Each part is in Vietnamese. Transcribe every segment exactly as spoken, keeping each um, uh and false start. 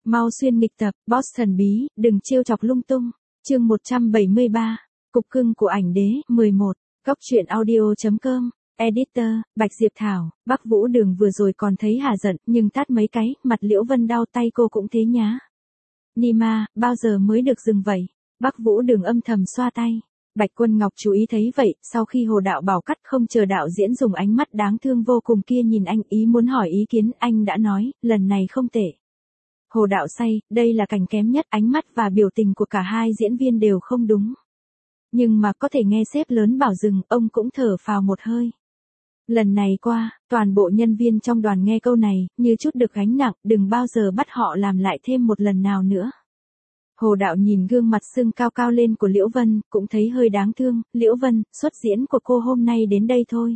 Mau xuyên nghịch tập, boss thần bí, đừng trêu chọc lung tung. Chương một trăm bảy mươi ba, Cục cưng của ảnh đế, mười một, Cóc truyện audio chấm com, Editor, Bạch Diệp Thảo. Bắc Vũ Đường vừa rồi còn thấy hà giận, nhưng tát mấy cái, mặt Liễu Vân đau tay cô cũng thế nhá. Nima, bao giờ mới được dừng vậy? Bắc Vũ Đường âm thầm xoa tay. Bạch Quân Ngọc chú ý thấy vậy, sau khi Hồ Đạo bảo cắt không chờ đạo diễn dùng ánh mắt đáng thương vô cùng kia nhìn anh, ý muốn hỏi ý kiến, anh đã nói, lần này không tệ. Hồ Đạo say, đây là cảnh kém nhất, ánh mắt và biểu tình của cả hai diễn viên đều không đúng. Nhưng mà có thể nghe sếp lớn bảo dừng, ông cũng thở phào một hơi. Lần này qua, toàn bộ nhân viên trong đoàn nghe câu này, như chút được gánh nặng, đừng bao giờ bắt họ làm lại thêm một lần nào nữa. Hồ Đạo nhìn gương mặt sưng cao cao lên của Liễu Vân, cũng thấy hơi đáng thương. Liễu Vân, xuất diễn của cô hôm nay đến đây thôi.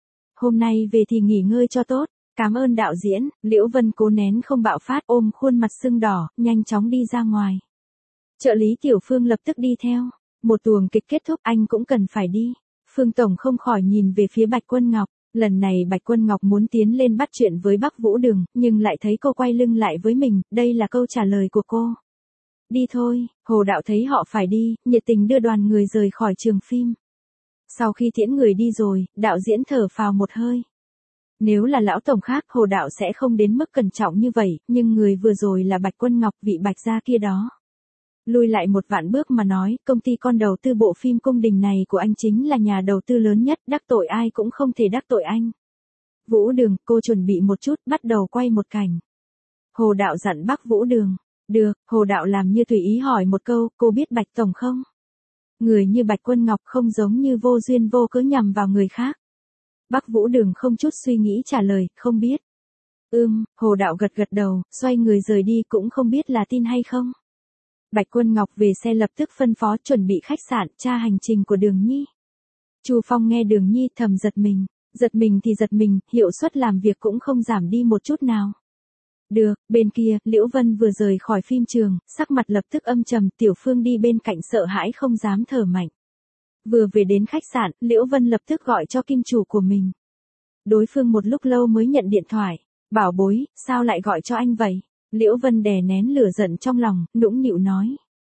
Hôm nay về thì nghỉ ngơi cho tốt. Cảm ơn đạo diễn. Liễu Vân cố nén không bạo phát, ôm khuôn mặt sưng đỏ, nhanh chóng đi ra ngoài. Trợ lý Tiểu Phương lập tức đi theo. Một tuồng kịch kết thúc, anh cũng cần phải đi. Phương Tổng không khỏi nhìn về phía Bạch Quân Ngọc. Lần này Bạch Quân Ngọc muốn tiến lên bắt chuyện với Bắc Vũ Đường, nhưng lại thấy cô quay lưng lại với mình, đây là câu trả lời của cô. Đi thôi. Hồ Đạo thấy họ phải đi, nhiệt tình đưa đoàn người rời khỏi trường phim. Sau khi tiễn người đi rồi, đạo diễn thở phào một hơi. Nếu là lão tổng khác, Hồ Đạo sẽ không đến mức cẩn trọng như vậy, nhưng người vừa rồi là Bạch Quân Ngọc, vị Bạch gia kia đó. Lùi lại một vạn bước mà nói, công ty con đầu tư bộ phim cung đình này của anh chính là nhà đầu tư lớn nhất, đắc tội ai cũng không thể đắc tội anh. Vũ Đường, cô chuẩn bị một chút, bắt đầu quay một cảnh. Hồ Đạo dặn Bắc Vũ Đường. Được, Hồ Đạo làm như tùy ý hỏi một câu, cô biết Bạch Tổng không? Người như Bạch Quân Ngọc không giống như vô duyên vô cớ nhằm vào người khác. Bắc Vũ Đường không chút suy nghĩ trả lời, không biết. Ừm, Hồ Đạo gật gật đầu, xoay người rời đi, cũng không biết là tin hay không. Bạch Quân Ngọc về xe lập tức phân phó chuẩn bị khách sạn, tra hành trình của Đường Nhi. Chu Phong nghe Đường Nhi thầm giật mình, giật mình thì giật mình, hiệu suất làm việc cũng không giảm đi một chút nào. Được, bên kia, Liễu Vân vừa rời khỏi phim trường, sắc mặt lập tức âm trầm, Tiểu Phương đi bên cạnh sợ hãi không dám thở mạnh. Vừa về đến khách sạn, Liễu Vân lập tức gọi cho kim chủ của mình. Đối phương một lúc lâu mới nhận điện thoại. Bảo bối, sao lại gọi cho anh vậy? Liễu Vân đè nén lửa giận trong lòng, nũng nịu nói.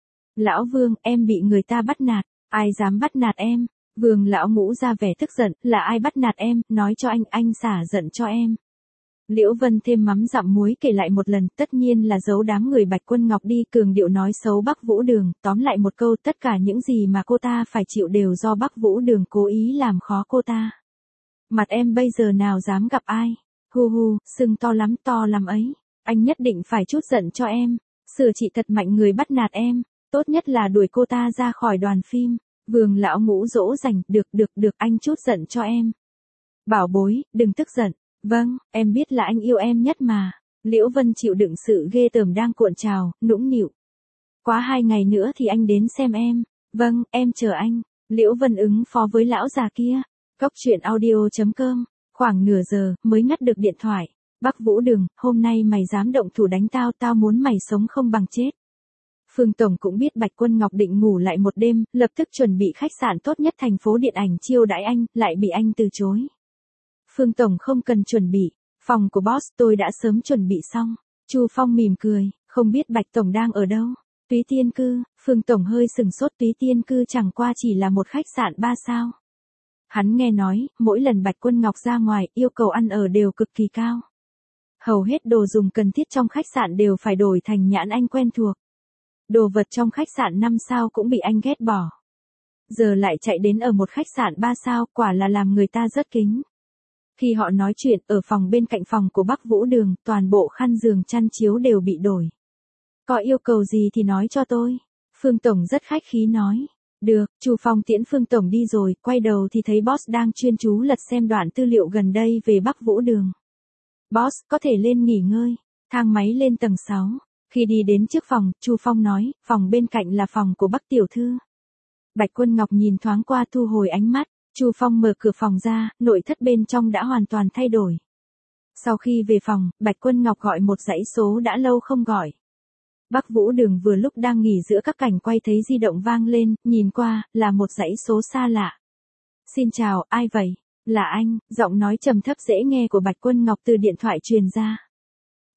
Lão Vương, em bị người ta bắt nạt. Ai dám bắt nạt em? Vương lão ngũ ra vẻ tức giận, là ai bắt nạt em, nói cho anh, anh xả giận cho em. Liễu Vân thêm mắm dặm muối kể lại một lần, tất nhiên là giấu đám người Bạch Quân Ngọc đi, cường điệu nói xấu Bắc Vũ Đường, tóm lại một câu, tất cả những gì mà cô ta phải chịu đều do Bắc Vũ Đường cố ý làm khó cô ta. Mặt em bây giờ nào dám gặp ai? Hu hu, sưng to lắm, to lắm ấy. Anh nhất định phải chút giận cho em, xử trị thật mạnh người bắt nạt em, tốt nhất là đuổi cô ta ra khỏi đoàn phim. Vương lão ngũ dỗ dành, được được được, anh chút giận cho em. Bảo bối, đừng tức giận. Vâng, em biết là anh yêu em nhất mà. Liễu Vân chịu đựng sự ghê tởm đang cuộn trào, nũng nịu. Quá hai ngày nữa thì anh đến xem em. Vâng, em chờ anh. Liễu Vân ứng phó với lão già kia. Cóc truyện audio chấm com. Khoảng nửa giờ, mới ngắt được điện thoại. Bắc Vũ Đường, hôm nay mày dám động thủ đánh tao, tao muốn mày sống không bằng chết. Phương Tổng cũng biết Bạch Quân Ngọc định ngủ lại một đêm, lập tức chuẩn bị khách sạn tốt nhất thành phố điện ảnh chiêu đãi anh, lại bị anh từ chối. Phương Tổng không cần chuẩn bị, phòng của boss tôi đã sớm chuẩn bị xong. Chu Phong mỉm cười, không biết Bạch Tổng đang ở đâu. Túy Tiên Cư. Phương Tổng hơi sừng sốt, Túy Tiên Cư chẳng qua chỉ là một khách sạn ba sao. Hắn nghe nói, mỗi lần Bạch Quân Ngọc ra ngoài, yêu cầu ăn ở đều cực kỳ cao. Hầu hết đồ dùng cần thiết trong khách sạn đều phải đổi thành nhãn anh quen thuộc. Đồ vật trong khách sạn năm sao cũng bị anh ghét bỏ. Giờ lại chạy đến ở một khách sạn ba sao, quả là làm người ta rất kính. Khi họ nói chuyện, ở phòng bên cạnh phòng của Bắc Vũ Đường, toàn bộ khăn giường chăn chiếu đều bị đổi. Có yêu cầu gì thì nói cho tôi. Phương Tổng rất khách khí nói. Được, Chu Phong tiễn Phương Tổng đi rồi, quay đầu thì thấy boss đang chuyên chú lật xem đoạn tư liệu gần đây về Bắc Vũ Đường. Boss, có thể lên nghỉ ngơi. Thang máy lên tầng sáu. Khi đi đến trước phòng, Chu Phong nói, phòng bên cạnh là phòng của Bắc Tiểu Thư. Bạch Quân Ngọc nhìn thoáng qua thu hồi ánh mắt. Chu Phong mở cửa phòng ra, nội thất bên trong đã hoàn toàn thay đổi. Sau khi về phòng, Bạch Quân Ngọc gọi một dãy số đã lâu không gọi. Bắc Vũ Đường vừa lúc đang nghỉ giữa các cảnh quay thấy di động vang lên, nhìn qua, là một dãy số xa lạ. Xin chào, ai vậy? Là anh, giọng nói trầm thấp dễ nghe của Bạch Quân Ngọc từ điện thoại truyền ra.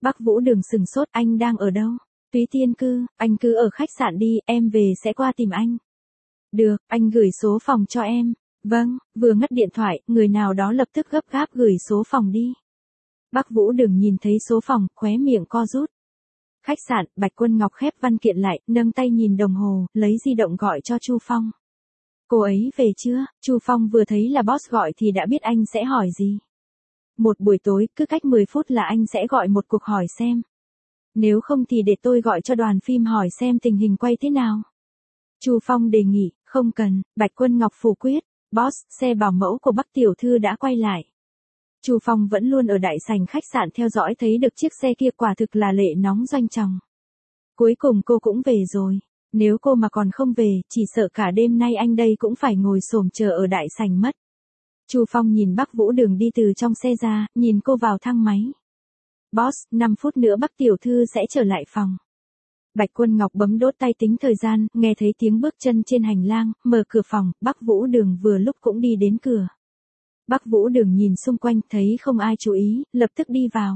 Bắc Vũ Đường sừng sốt, anh đang ở đâu? Túy Tiên Cư, anh cứ ở khách sạn đi, em về sẽ qua tìm anh. Được, anh gửi số phòng cho em. Vâng, vừa ngắt điện thoại, người nào đó lập tức gấp gáp gửi số phòng đi. Bắc Vũ Đường nhìn thấy số phòng, khóe miệng co rút. Khách sạn, Bạch Quân Ngọc khép văn kiện lại, nâng tay nhìn đồng hồ, lấy di động gọi cho Chu Phong. Cô ấy về chưa? Chu Phong vừa thấy là boss gọi thì đã biết anh sẽ hỏi gì. Một buổi tối, cứ cách mười phút là anh sẽ gọi một cuộc hỏi xem. Nếu không thì để tôi gọi cho đoàn phim hỏi xem tình hình quay thế nào. Chu Phong đề nghị, không cần, Bạch Quân Ngọc phủ quyết. Boss, xe bảo mẫu của Bắc tiểu thư đã quay lại. Chu Phong vẫn luôn ở đại sảnh khách sạn theo dõi thấy được chiếc xe kia, quả thực là lệ nóng doanh trọng. Cuối cùng cô cũng về rồi. Nếu cô mà còn không về, chỉ sợ cả đêm nay anh đây cũng phải ngồi xổm chờ ở đại sảnh mất. Chu Phong nhìn Bắc Vũ Đường đi từ trong xe ra, nhìn cô vào thang máy. Boss, năm phút nữa Bắc tiểu thư sẽ trở lại phòng. Bạch Quân Ngọc bấm đốt tay tính thời gian, nghe thấy tiếng bước chân trên hành lang, mở cửa phòng, Bắc Vũ Đường vừa lúc cũng đi đến cửa. Bắc Vũ Đường nhìn xung quanh, thấy không ai chú ý, lập tức đi vào.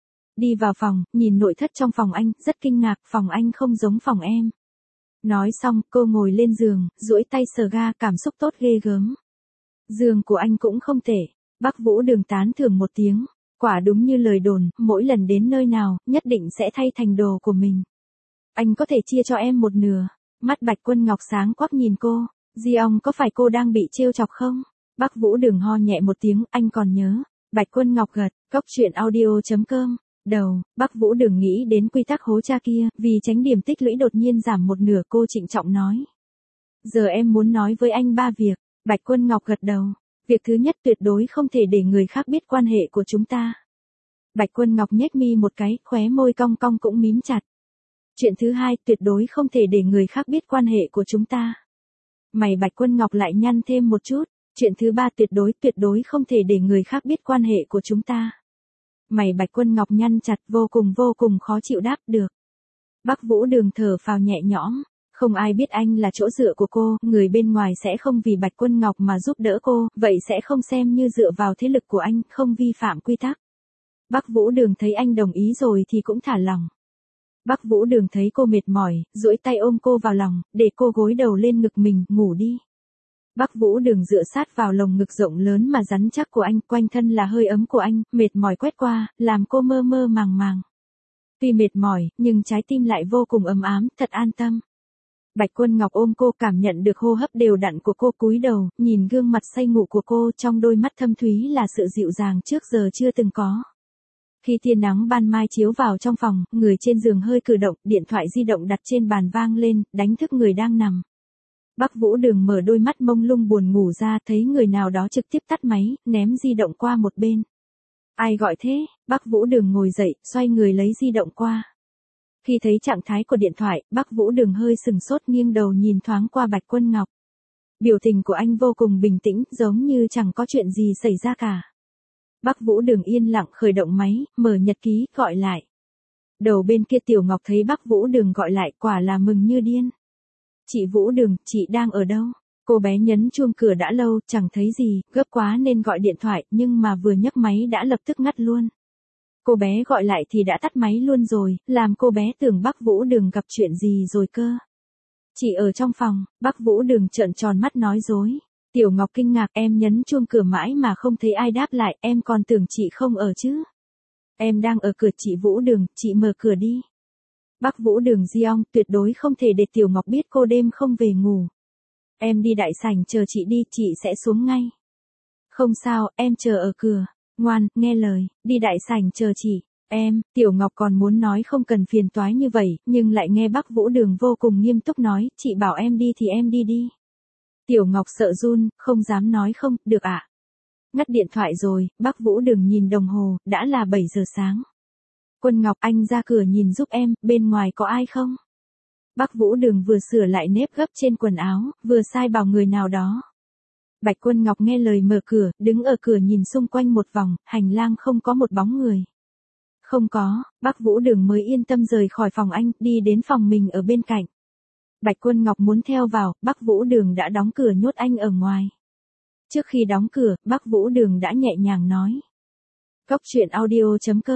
Đi vào phòng, nhìn nội thất trong phòng anh, rất kinh ngạc, phòng anh không giống phòng em. Nói xong, cô ngồi lên giường, duỗi tay sờ ga, cảm xúc tốt ghê gớm. Giường của anh cũng không tệ. Bắc Vũ Đường tán thưởng một tiếng. Quả đúng như lời đồn, mỗi lần đến nơi nào, nhất định sẽ thay thành đồ của mình. Anh có thể chia cho em một nửa. Mắt Bạch Quân Ngọc sáng quắc nhìn cô. Di ông có phải cô đang bị trêu chọc không? Bắc Vũ Đường ho nhẹ một tiếng, anh còn nhớ. Bạch Quân Ngọc gật, cốc truyện audio chấm com. Đầu, Bắc Vũ Đường nghĩ đến quy tắc hố cha kia, vì tránh điểm tích lũy đột nhiên giảm một nửa, cô trịnh trọng nói. Giờ em muốn nói với anh ba việc. Bạch Quân Ngọc gật đầu. Việc thứ nhất, tuyệt đối không thể để người khác biết quan hệ của chúng ta. Bạch Quân Ngọc nhếch mi một cái, khóe môi cong cong cũng mím chặt. Chuyện thứ hai, tuyệt đối không thể để người khác biết quan hệ của chúng ta. Mày Bạch Quân Ngọc lại nhăn thêm một chút. Chuyện thứ ba, tuyệt đối, tuyệt đối không thể để người khác biết quan hệ của chúng ta. Mày Bạch Quân Ngọc nhăn chặt, vô cùng vô cùng khó chịu đáp được. Bắc Vũ Đường thở phào nhẹ nhõm. Không ai biết anh là chỗ dựa của cô, người bên ngoài sẽ không vì Bạch Quân Ngọc mà giúp đỡ cô, vậy sẽ không xem như dựa vào thế lực của anh, không vi phạm quy tắc. Bắc Vũ Đường thấy anh đồng ý rồi thì cũng thả lòng. Bắc Vũ Đường thấy cô mệt mỏi, duỗi tay ôm cô vào lòng, để cô gối đầu lên ngực mình, ngủ đi. Bắc Vũ Đường dựa sát vào lồng ngực rộng lớn mà rắn chắc của anh, quanh thân là hơi ấm của anh, mệt mỏi quét qua, làm cô mơ mơ màng màng. Tuy mệt mỏi, nhưng trái tim lại vô cùng ấm ám, thật an tâm. Bạch Quân Ngọc ôm cô, cảm nhận được hô hấp đều đặn của cô, cúi đầu, nhìn gương mặt say ngủ của cô, trong đôi mắt thâm thúy là sự dịu dàng trước giờ chưa từng có. Khi tia nắng ban mai chiếu vào trong phòng, người trên giường hơi cử động, điện thoại di động đặt trên bàn vang lên, đánh thức người đang nằm. Bắc Vũ Đường mở đôi mắt mông lung buồn ngủ ra, thấy người nào đó trực tiếp tắt máy, ném di động qua một bên. Ai gọi thế? Bắc Vũ Đường ngồi dậy, xoay người lấy di động qua. Khi thấy trạng thái của điện thoại, Bắc Vũ Đường hơi sừng sốt, nghiêng đầu nhìn thoáng qua Bạch Quân Ngọc. Biểu tình của anh vô cùng bình tĩnh, giống như chẳng có chuyện gì xảy ra cả. Bắc Vũ Đường yên lặng khởi động máy, mở nhật ký, gọi lại. Đầu bên kia Tiểu Ngọc thấy Bắc Vũ Đường gọi lại, quả là mừng như điên. Chị Vũ Đường, chị đang ở đâu? Cô bé nhấn chuông cửa đã lâu, chẳng thấy gì, gấp quá nên gọi điện thoại, nhưng mà vừa nhấc máy đã lập tức ngắt luôn. Cô bé gọi lại thì đã tắt máy luôn rồi, làm cô bé tưởng Bắc Vũ Đường gặp chuyện gì rồi cơ. Chị ở trong phòng, Bắc Vũ Đường trợn tròn mắt nói dối. Tiểu Ngọc kinh ngạc, em nhấn chuông cửa mãi mà không thấy ai đáp lại, em còn tưởng chị không ở chứ. Em đang ở cửa chị Vũ Đường, chị mở cửa đi. Bắc Vũ Đường Giong, tuyệt đối không thể để Tiểu Ngọc biết cô đêm không về ngủ. Em đi đại sảnh chờ chị đi, chị sẽ xuống ngay. Không sao, em chờ ở cửa. Ngoan, nghe lời, đi đại sảnh chờ chị. Em, Tiểu Ngọc còn muốn nói không cần phiền toái như vậy, nhưng lại nghe Bắc Vũ Đường vô cùng nghiêm túc nói, chị bảo em đi thì em đi đi. Tiểu Ngọc sợ run, không dám nói không, được ạ. À? Ngắt điện thoại rồi, Bắc Vũ Đường nhìn đồng hồ, đã là bảy giờ sáng. Quân Ngọc, anh ra cửa nhìn giúp em, bên ngoài có ai không? Bắc Vũ Đường vừa sửa lại nếp gấp trên quần áo, vừa sai bảo người nào đó. Bạch Quân Ngọc nghe lời mở cửa, đứng ở cửa nhìn xung quanh một vòng, hành lang không có một bóng người. Không có, Bắc Vũ Đường mới yên tâm rời khỏi phòng anh, đi đến phòng mình ở bên cạnh. Bạch Quân Ngọc muốn theo vào, Bắc Vũ Đường đã đóng cửa nhốt anh ở ngoài. Trước khi đóng cửa, Bắc Vũ Đường đã nhẹ nhàng nói. Cốc truyện audio chấm com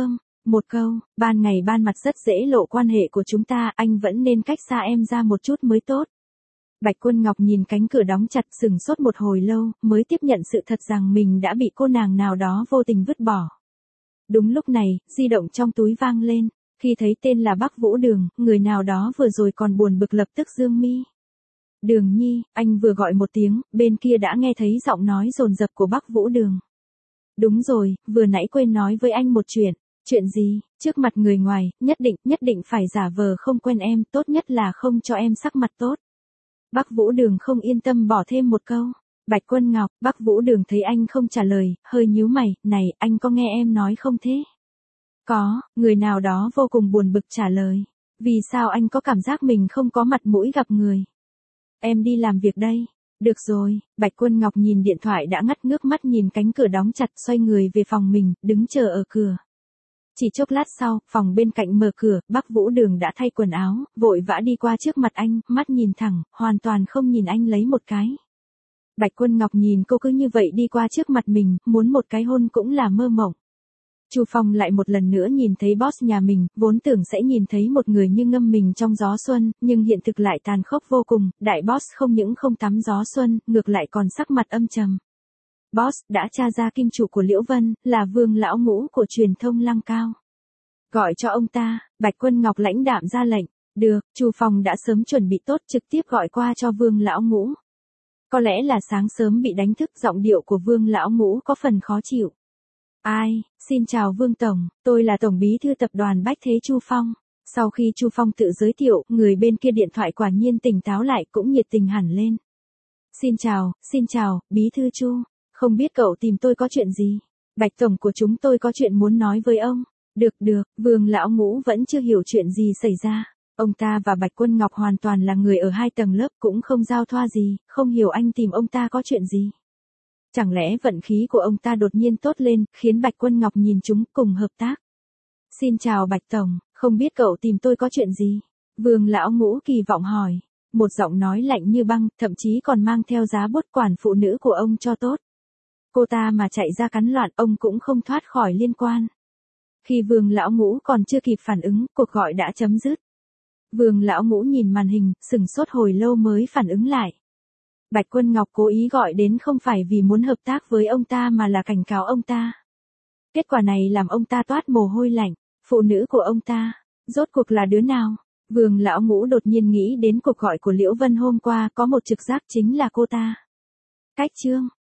Một câu, ban ngày ban mặt rất dễ lộ quan hệ của chúng ta, anh vẫn nên cách xa em ra một chút mới tốt. Bạch Quân Ngọc nhìn cánh cửa đóng chặt sừng sốt một hồi lâu, mới tiếp nhận sự thật rằng mình đã bị cô nàng nào đó vô tình vứt bỏ. Đúng lúc này, di động trong túi vang lên, khi thấy tên là Bắc Vũ Đường, người nào đó vừa rồi còn buồn bực lập tức dương mi. Đường Nhi, anh vừa gọi một tiếng, bên kia đã nghe thấy giọng nói dồn dập của Bắc Vũ Đường. Đúng rồi, vừa nãy quên nói với anh một chuyện. Chuyện gì? Trước mặt người ngoài, nhất định, nhất định phải giả vờ không quen em, tốt nhất là không cho em sắc mặt tốt. Bắc Vũ Đường không yên tâm bỏ thêm một câu. Bạch Quân Ngọc, Bắc Vũ Đường thấy anh không trả lời, hơi nhíu mày, này, anh có nghe em nói không thế? Có, người nào đó vô cùng buồn bực trả lời. Vì sao anh có cảm giác mình không có mặt mũi gặp người? Em đi làm việc đây. Được rồi, Bạch Quân Ngọc nhìn điện thoại đã ngắt ngước mắt nhìn cánh cửa đóng chặt xoay người về phòng mình, đứng chờ ở cửa. Chỉ chốc lát sau, phòng bên cạnh mở cửa, Bắc Vũ Đường đã thay quần áo, vội vã đi qua trước mặt anh, mắt nhìn thẳng, hoàn toàn không nhìn anh lấy một cái. Bạch Quân Ngọc nhìn cô cứ như vậy đi qua trước mặt mình, muốn một cái hôn cũng là mơ mộng. Chu Phong lại một lần nữa nhìn thấy boss nhà mình, vốn tưởng sẽ nhìn thấy một người như ngâm mình trong gió xuân, nhưng hiện thực lại tàn khốc vô cùng, đại boss không những không tắm gió xuân, ngược lại còn sắc mặt âm trầm. Boss đã tra ra kim chủ của Liễu Vân, là Vương lão ngũ của truyền thông Lăng Cao. Gọi cho ông ta, Bạch Quân Ngọc lãnh đạm ra lệnh. Được, Chu Phong đã sớm chuẩn bị tốt trực tiếp gọi qua cho Vương lão ngũ. Có lẽ là sáng sớm bị đánh thức, giọng điệu của Vương lão ngũ có phần khó chịu. Ai, xin chào Vương Tổng, tôi là Tổng Bí thư Tập đoàn Bách Thế Chu Phong. Sau khi Chu Phong tự giới thiệu, người bên kia điện thoại quả nhiên tỉnh táo lại cũng nhiệt tình hẳn lên. Xin chào, xin chào, Bí thư Chu. Không biết cậu tìm tôi có chuyện gì? Bạch Tổng của chúng tôi có chuyện muốn nói với ông. Được được, Vương lão ngũ vẫn chưa hiểu chuyện gì xảy ra. Ông ta và Bạch Quân Ngọc hoàn toàn là người ở hai tầng lớp cũng không giao thoa gì, không hiểu anh tìm ông ta có chuyện gì. Chẳng lẽ vận khí của ông ta đột nhiên tốt lên, khiến Bạch Quân Ngọc nhìn chúng cùng hợp tác. Xin chào Bạch Tổng, không biết cậu tìm tôi có chuyện gì? Vương lão ngũ kỳ vọng hỏi. Một giọng nói lạnh như băng, thậm chí còn mang theo giá bút quản phụ nữ của ông cho tốt. Cô ta mà chạy ra cắn loạn, ông cũng không thoát khỏi liên quan. Khi Vương lão ngũ còn chưa kịp phản ứng, cuộc gọi đã chấm dứt. Vương lão ngũ nhìn màn hình, sừng sốt hồi lâu mới phản ứng lại. Bạch Quân Ngọc cố ý gọi đến không phải vì muốn hợp tác với ông ta mà là cảnh cáo ông ta. Kết quả này làm ông ta toát mồ hôi lạnh. Phụ nữ của ông ta, rốt cuộc là đứa nào? Vương lão ngũ đột nhiên nghĩ đến cuộc gọi của Liễu Vân hôm qua, có một trực giác chính là cô ta. Cách chương